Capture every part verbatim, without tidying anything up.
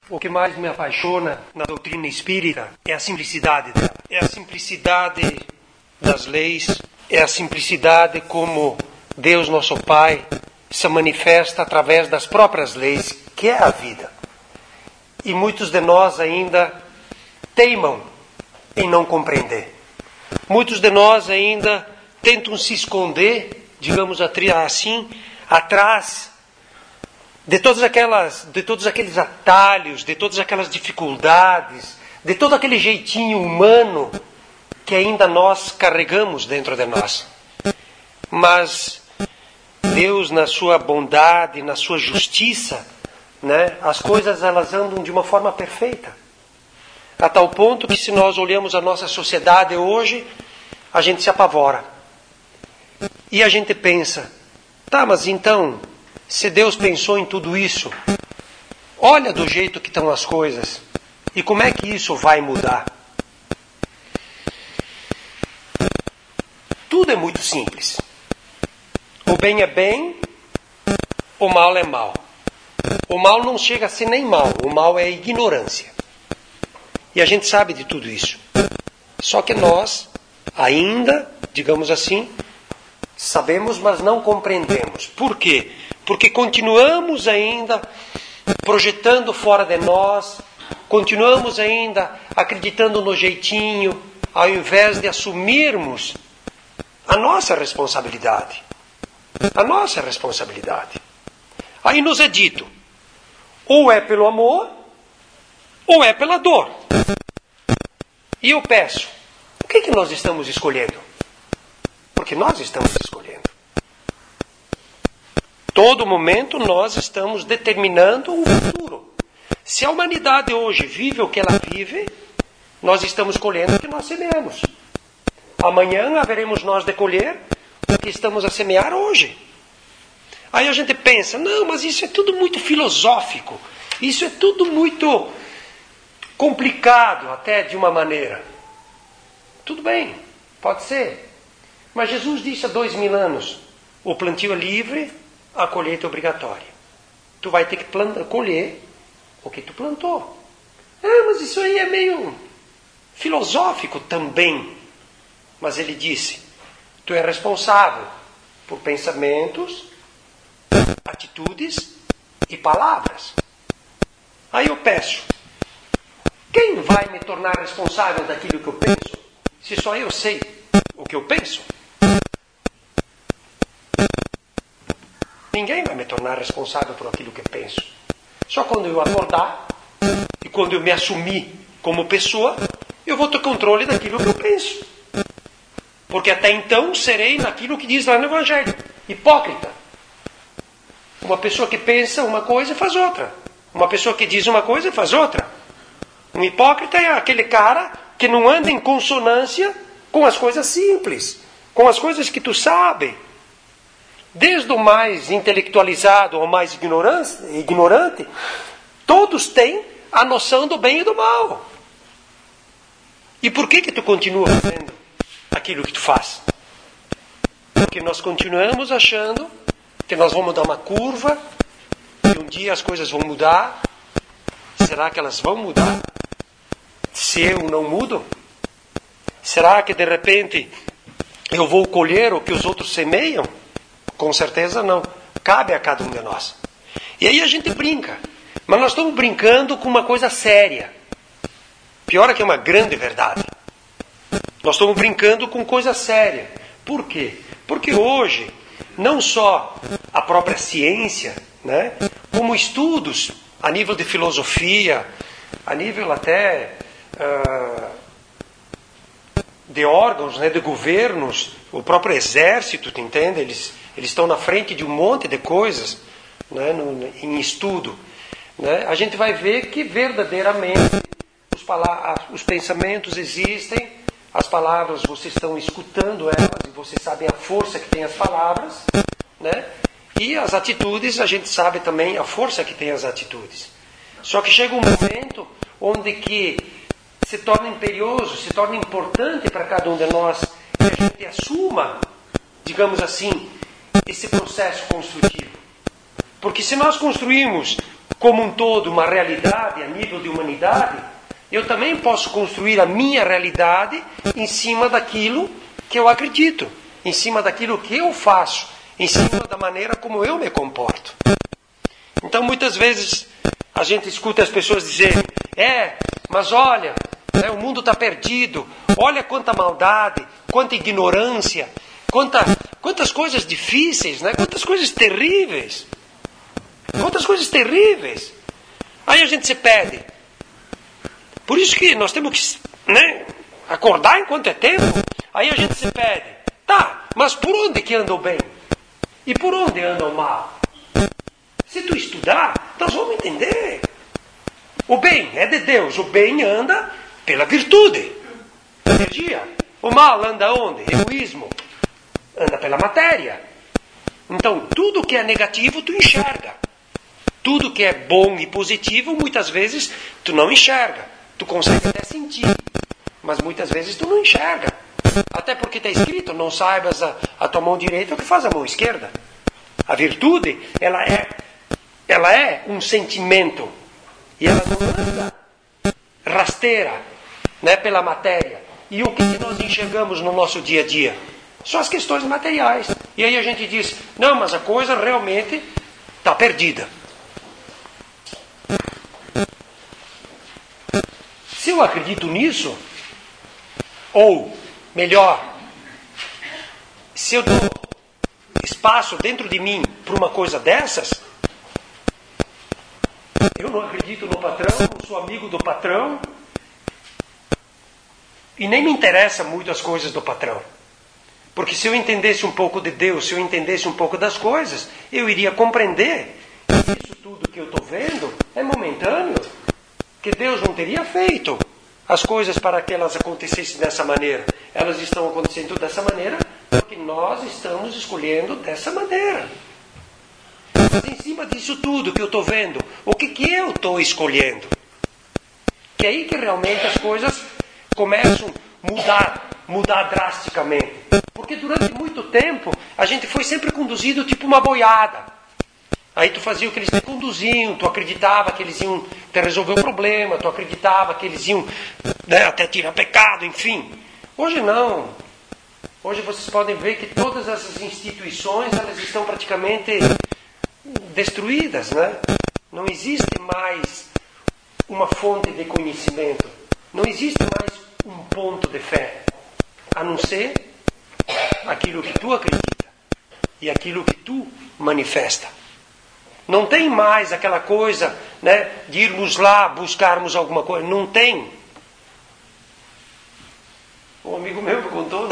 O que mais me apaixona na doutrina espírita é a simplicidade dela. É a simplicidade das leis, é a simplicidade como Deus, nosso Pai, se manifesta através das próprias leis, que é a vida. E muitos de nós ainda teimam em não compreender. Muitos de nós ainda tentam se esconder, digamos assim, atrás de todas aquelas, de todos aqueles atalhos, de todas aquelas dificuldades, de todo aquele jeitinho humano que ainda nós carregamos dentro de nós. Mas Deus, na sua bondade, na sua justiça, né, as coisas elas andam de uma forma perfeita. A tal ponto que, se nós olhamos a nossa sociedade hoje, a gente se apavora. E a gente pensa, tá, mas então, se Deus pensou em tudo isso, olha do jeito que estão as coisas, e como é que isso vai mudar? Tudo é muito simples. O bem é bem, o mal é mal. O mal não chega a ser nem mal, o mal é ignorância. E a gente sabe de tudo isso. Só que nós, ainda, digamos assim, sabemos, mas não compreendemos. Por quê? Porque continuamos ainda projetando fora de nós, continuamos ainda acreditando no jeitinho, ao invés de assumirmos a nossa responsabilidade. A nossa responsabilidade. Aí nos é dito, ou é pelo amor, ou é pela dor. E eu peço, o que, que nós estamos escolhendo? Porque nós estamos escolhendo. Todo momento nós estamos determinando o futuro. Se a humanidade hoje vive o que ela vive, nós estamos colhendo o que nós semeamos. Amanhã haveremos nós de colher o que estamos a semear hoje. Aí a gente pensa, não, mas isso é tudo muito filosófico. Isso é tudo muito complicado, até de uma maneira. Tudo bem, pode ser. Mas Jesus disse há dois mil anos, o plantio é livre, a colheita é obrigatória. Tu vai ter que plantar, colher o que tu plantou. Ah, mas isso aí é meio filosófico também. Mas ele disse, tu é responsável por pensamentos, atitudes e palavras. Aí eu peço, quem vai me tornar responsável daquilo que eu penso? Se só eu sei o que eu penso. Ninguém vai me tornar responsável por aquilo que eu penso. Só quando eu acordar e quando eu me assumir como pessoa, eu vou ter controle daquilo que eu penso. Porque até então serei naquilo que diz lá no Evangelho. Hipócrita. Uma pessoa que pensa uma coisa faz outra. Uma pessoa que diz uma coisa faz outra. Um hipócrita é aquele cara que não anda em consonância com as coisas simples, com as coisas que tu sabe. Desde o mais intelectualizado ao mais ignorante, todos têm a noção do bem e do mal. E por que que tu continua fazendo aquilo que tu faz? Porque nós continuamos achando que nós vamos dar uma curva e um dia as coisas vão mudar. Será que elas vão mudar? Se eu não mudo? Será que de repente eu vou colher o que os outros semeiam? Com certeza não. Cabe a cada um de nós. E aí a gente brinca. Mas nós estamos brincando com uma coisa séria. Pior é que é uma grande verdade. Nós estamos brincando com coisa séria. Por quê? Porque hoje, não só a própria ciência, né, como estudos a nível de filosofia, a nível até uh, de órgãos, né, de governos, o próprio exército, tu entende? Eles, eles estão na frente de um monte de coisas, né, no, em estudo. Né? A gente vai ver que verdadeiramente os, pala- os pensamentos existem, as palavras, vocês estão escutando elas e vocês sabem a força que tem as palavras, né? E as atitudes, a gente sabe também a força que tem as atitudes. Só que chega um momento onde que se torna imperioso, se torna importante para cada um de nós que a gente assuma, digamos assim, esse processo construtivo. Porque se nós construímos como um todo, uma realidade a nível de humanidade, eu também posso construir a minha realidade em cima daquilo que eu acredito, em cima daquilo que eu faço, em cima da maneira como eu me comporto. Então, muitas vezes, a gente escuta as pessoas dizerem, é, mas olha, né, o mundo está perdido, olha quanta maldade, quanta ignorância, quanta, quantas coisas difíceis, né, quantas coisas terríveis, quantas coisas terríveis. Aí a gente se pede. Por isso que nós temos que, né, acordar enquanto é tempo. Aí a gente se pede, tá, mas por onde que anda o bem? E por onde anda o mal? Se tu estudar, nós vamos entender. O bem é de Deus, o bem anda pela virtude, energia. O mal anda onde? Egoísmo. Anda pela matéria. Então, tudo que é negativo, tu enxerga. Tudo que é bom e positivo, muitas vezes, tu não enxerga. Tu consegue até sentir, mas muitas vezes tu não enxerga. Até porque está escrito, não saibas a, a tua mão direita o que faz a mão esquerda. A virtude, ela é, ela é um sentimento. E ela não anda rasteira, né, pela matéria. E o que, que nós enxergamos no nosso dia a dia? Só as questões materiais. E aí a gente diz, não, mas a coisa realmente está perdida. Se eu acredito nisso, ou melhor, se eu dou espaço dentro de mim para uma coisa dessas, eu não acredito no patrão, não sou amigo do patrão, e nem me interessa muito as coisas do patrão. Porque se eu entendesse um pouco de Deus, se eu entendesse um pouco das coisas, eu iria compreender que isso tudo que eu estou vendo é momentâneo, que Deus não teria feito as coisas para que elas acontecessem dessa maneira. Elas estão acontecendo dessa maneira porque nós estamos escolhendo dessa maneira. Mas em cima disso tudo que eu estou vendo, o que, que eu estou escolhendo? Que é aí que realmente as coisas começam a mudar, mudar drasticamente. Porque durante muito tempo a gente foi sempre conduzido tipo uma boiada. Aí tu fazia o que eles te conduziam, tu acreditava que eles iam te resolver o problema, tu acreditava que eles iam, né, até tirar pecado, enfim. Hoje não. Hoje vocês podem ver que todas essas instituições, elas estão praticamente destruídas, né? Não existe mais uma fonte de conhecimento. Não existe mais um ponto de fé. A não ser aquilo que tu acredita e aquilo que tu manifesta. Não tem mais aquela coisa, né, de irmos lá buscarmos alguma coisa. Não tem. Um amigo meu me contou, né,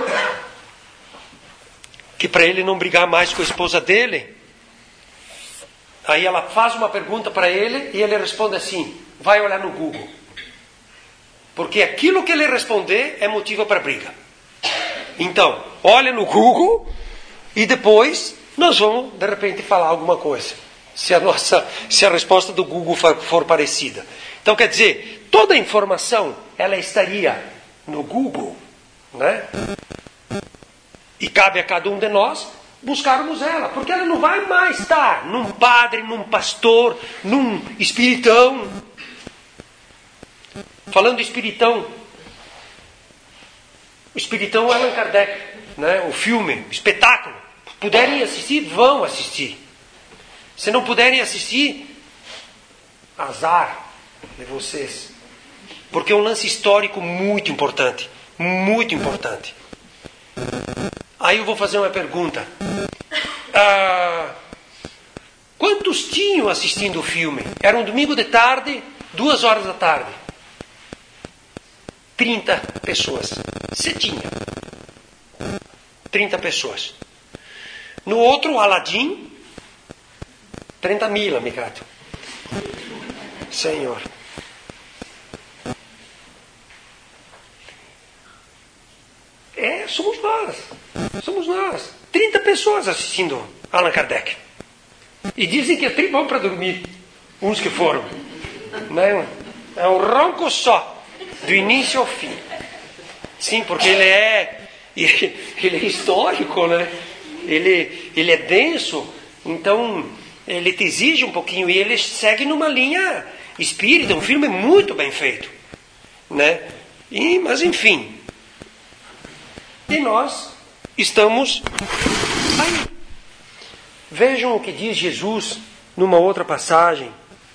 que para ele não brigar mais com a esposa dele, aí ela faz uma pergunta para ele e ele responde assim, vai olhar no Google. Porque aquilo que ele responder é motivo para briga. Então, olha no Google e depois nós vamos, de repente, falar alguma coisa. Se a, nossa, se a resposta do Google for, for parecida. Então, quer dizer, toda a informação, ela estaria no Google, né? E cabe a cada um de nós buscarmos ela. Porque ela não vai mais estar num padre, num pastor, num espiritão. Falando de espiritão, o espiritão é Allan Kardec, né? O filme, o espetáculo. Puderem assistir, vão assistir. Se não puderem assistir, azar de vocês. Porque é um lance histórico muito importante. Muito importante. Aí eu vou fazer uma pergunta. Ah, quantos tinham assistindo o filme? Era um domingo de tarde, duas horas da tarde. trinta pessoas. Você tinha. trinta pessoas. No outro, Aladdin, trinta mil, amigato. Senhor. É, somos nós. Somos nós. trinta pessoas assistindo Allan Kardec. E dizem que é tri bom para dormir. Uns que foram. Né? É um ronco só. Do início ao fim. Sim, porque ele é, ele é histórico, né? Ele, ele é denso. Então, ele te exige um pouquinho, e ele segue numa linha espírita, um filme muito bem feito, né? E, mas enfim, e nós estamos aí. Vejam o que diz Jesus numa outra passagem,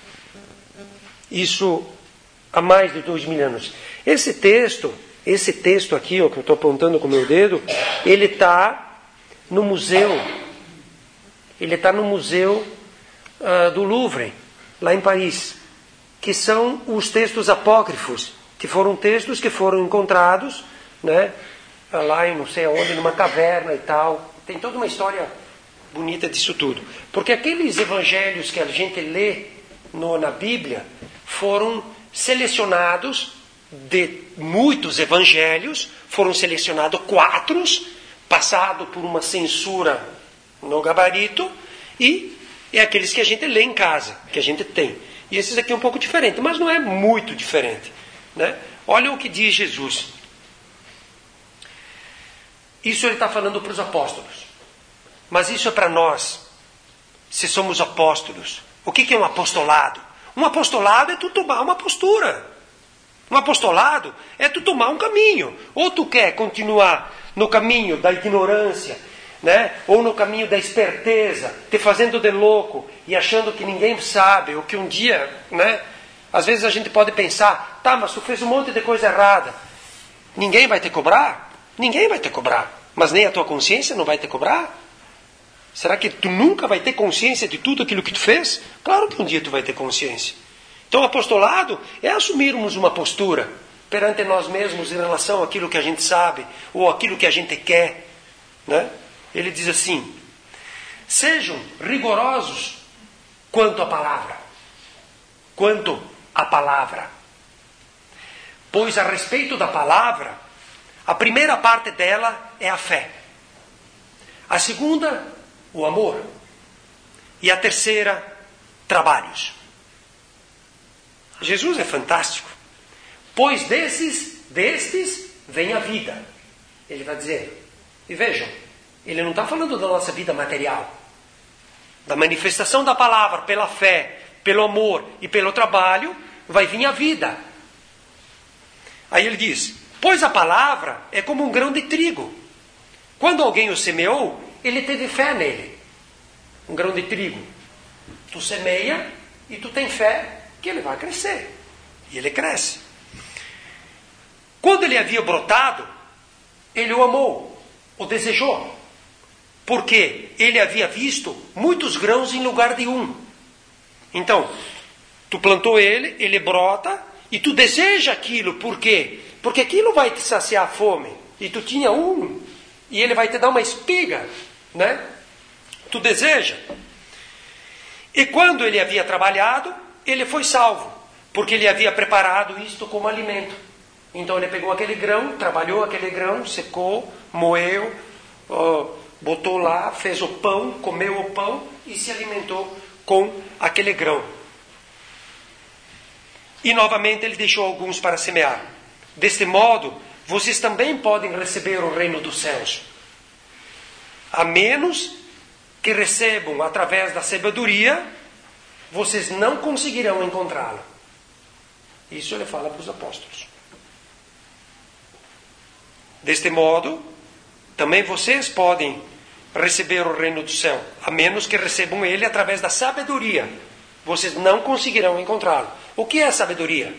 isso há mais de dois mil anos. Esse texto, esse texto aqui, ó, que eu estou apontando com o meu dedo, ele está no museu, ele está no museu uh, do Louvre, lá em Paris, que são os textos apócrifos, que foram textos que foram encontrados, né, lá em não sei aonde, numa caverna e tal. Tem toda uma história bonita disso tudo. Porque aqueles evangelhos que a gente lê no, na Bíblia foram selecionados de muitos evangelhos, foram selecionados quatro, passado por uma censura no gabarito, e é aqueles que a gente lê em casa, que a gente tem. E esses aqui é um pouco diferente, mas não é muito diferente, né? Olha o que diz Jesus. Isso ele está falando para os apóstolos. Mas isso é para nós, se somos apóstolos. O que é um apostolado? Um apostolado é tu tomar uma postura. Um apostolado é tu tomar um caminho. Ou tu quer continuar no caminho da ignorância, né? Ou no caminho da esperteza, te fazendo de louco e achando que ninguém sabe, ou que um dia, né? Às vezes a gente pode pensar, tá, mas tu fez um monte de coisa errada. Ninguém vai te cobrar? Ninguém vai te cobrar. Mas nem a tua consciência não vai te cobrar? Será que tu nunca vai ter consciência de tudo aquilo que tu fez? Claro que um dia tu vai ter consciência. Então o apostolado é assumirmos uma postura perante nós mesmos em relação àquilo que a gente sabe ou àquilo que a gente quer, né? Ele diz assim: sejam rigorosos quanto à palavra. Quanto à palavra. Pois a respeito da palavra, a primeira parte dela é a fé. A segunda, o amor. E a terceira, trabalhos. Jesus é fantástico. Pois desses, destes, vem a vida. Ele vai dizer. E vejam, ele não está falando da nossa vida material. Da manifestação da palavra pela fé, pelo amor e pelo trabalho, vai vir a vida. Aí ele diz, pois a palavra é como um grão de trigo. Quando alguém o semeou, ele teve fé nele. Um grão de trigo. Tu semeia e tu tem fé que ele vai crescer. E ele cresce. Quando ele havia brotado, ele o amou, o desejou. Porque ele havia visto muitos grãos em lugar de um. Então, tu plantou ele, ele brota, e tu deseja aquilo. Por quê? Porque aquilo vai te saciar a fome. E tu tinha um, e ele vai te dar uma espiga, né? Tu deseja. E quando ele havia trabalhado, ele foi salvo, porque ele havia preparado isto como alimento. Então ele pegou aquele grão, trabalhou aquele grão, secou, moeu, ó, botou lá, fez o pão, comeu o pão e se alimentou com aquele grão. E novamente ele deixou alguns para semear. Deste modo, vocês também podem receber o reino dos céus. A menos que recebam através da sabedoria, vocês não conseguirão encontrá-lo. Isso ele fala para os apóstolos. Deste modo, também vocês podem receber o reino do céu, a menos que recebam ele através da sabedoria. Vocês não conseguirão encontrá-lo. O que é a sabedoria?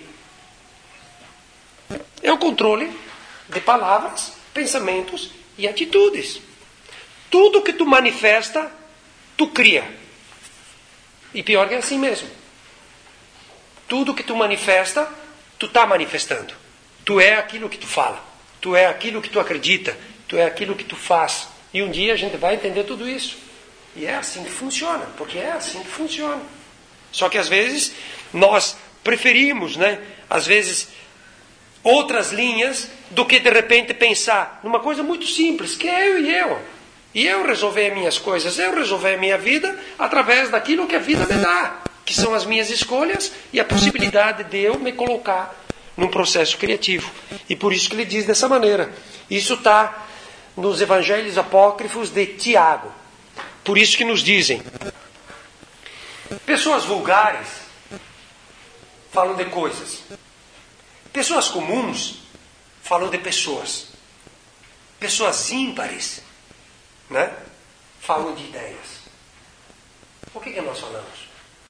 É o controle de palavras, pensamentos e atitudes. Tudo que tu manifesta, tu cria. E pior que é assim mesmo. Tudo que tu manifesta, tu está manifestando. Tu é aquilo que tu fala. Tu é aquilo que tu acredita. Tu é aquilo que tu faz. E um dia a gente vai entender tudo isso. E é assim que funciona. Porque é assim que funciona. Só que às vezes nós preferimos, né? Às vezes outras linhas do que de repente pensar numa coisa muito simples, que é eu e eu. E eu resolver as minhas coisas, eu resolver a minha vida através daquilo que a vida me dá, que são as minhas escolhas e a possibilidade de eu me colocar num processo criativo. E por isso que ele diz dessa maneira. Isso está nos evangelhos apócrifos de Tiago. Por isso que nos dizem, Pessoas vulgares falam de coisas. Pessoas comuns falam de pessoas. Pessoas ímpares, né, falam de ideias. O que, que nós falamos?